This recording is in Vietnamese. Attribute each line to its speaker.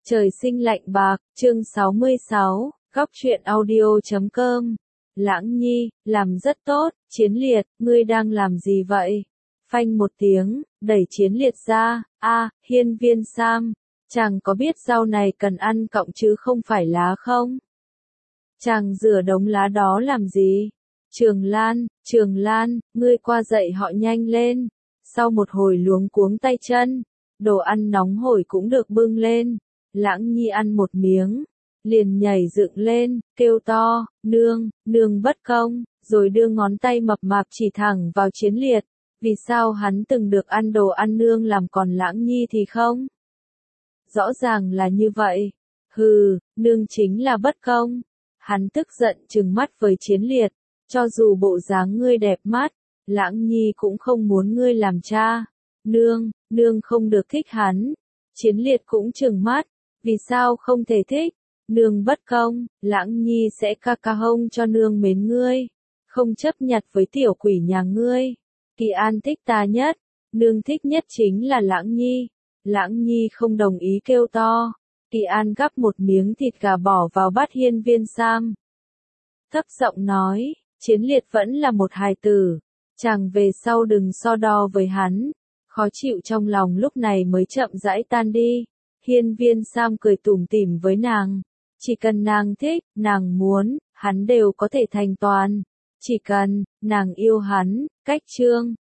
Speaker 1: Trời sinh lạnh bạc, chương 66, góc truyện audio.com. Lãng Nhi, làm rất tốt, Chiến Liệt, ngươi đang làm gì vậy? Phanh một tiếng, đẩy Chiến Liệt ra, Hiên Viên Sam, chàng có biết rau này cần ăn cọng chứ không phải lá không? Chàng rửa đống lá đó làm gì? Trường Lan, ngươi qua dậy họ nhanh lên. Sau một hồi luống cuống tay chân, đồ ăn nóng hổi cũng được bưng lên. Lãng Nhi ăn một miếng, liền nhảy dựng lên, kêu to, nương bất công, rồi đưa ngón tay mập mạp chỉ thẳng vào Chiến Liệt. Vì sao hắn từng được ăn đồ ăn nương làm còn Lãng Nhi thì không? Rõ ràng là như vậy. Hừ, nương chính là bất công. Hắn tức giận trừng mắt với Chiến Liệt. Cho dù bộ dáng ngươi đẹp mắt, Lãng Nhi cũng không muốn ngươi làm cha. Nương không được thích hắn. Chiến Liệt cũng trừng mắt. Vì sao không thể thích? Nương bất công, Lãng Nhi sẽ ca hông cho nương mến ngươi. Không chấp nhặt với tiểu quỷ nhà ngươi. Kỳ An thích ta nhất. Nương thích nhất chính là Lãng Nhi. Lãng Nhi không đồng ý kêu to. Kỳ An gắp một miếng thịt gà bỏ vào bát Hiên Viên Sam. Thấp giọng nói, Chiến Liệt vẫn là một hài tử. Chàng về sau đừng so đo với hắn. Khó chịu trong lòng lúc này mới chậm rãi tan đi. Hiên Viên Sam cười tủm tỉm với nàng. Chỉ cần nàng thích, nàng muốn, hắn đều có thể thành toàn. Chỉ cần, nàng yêu hắn, cách chương.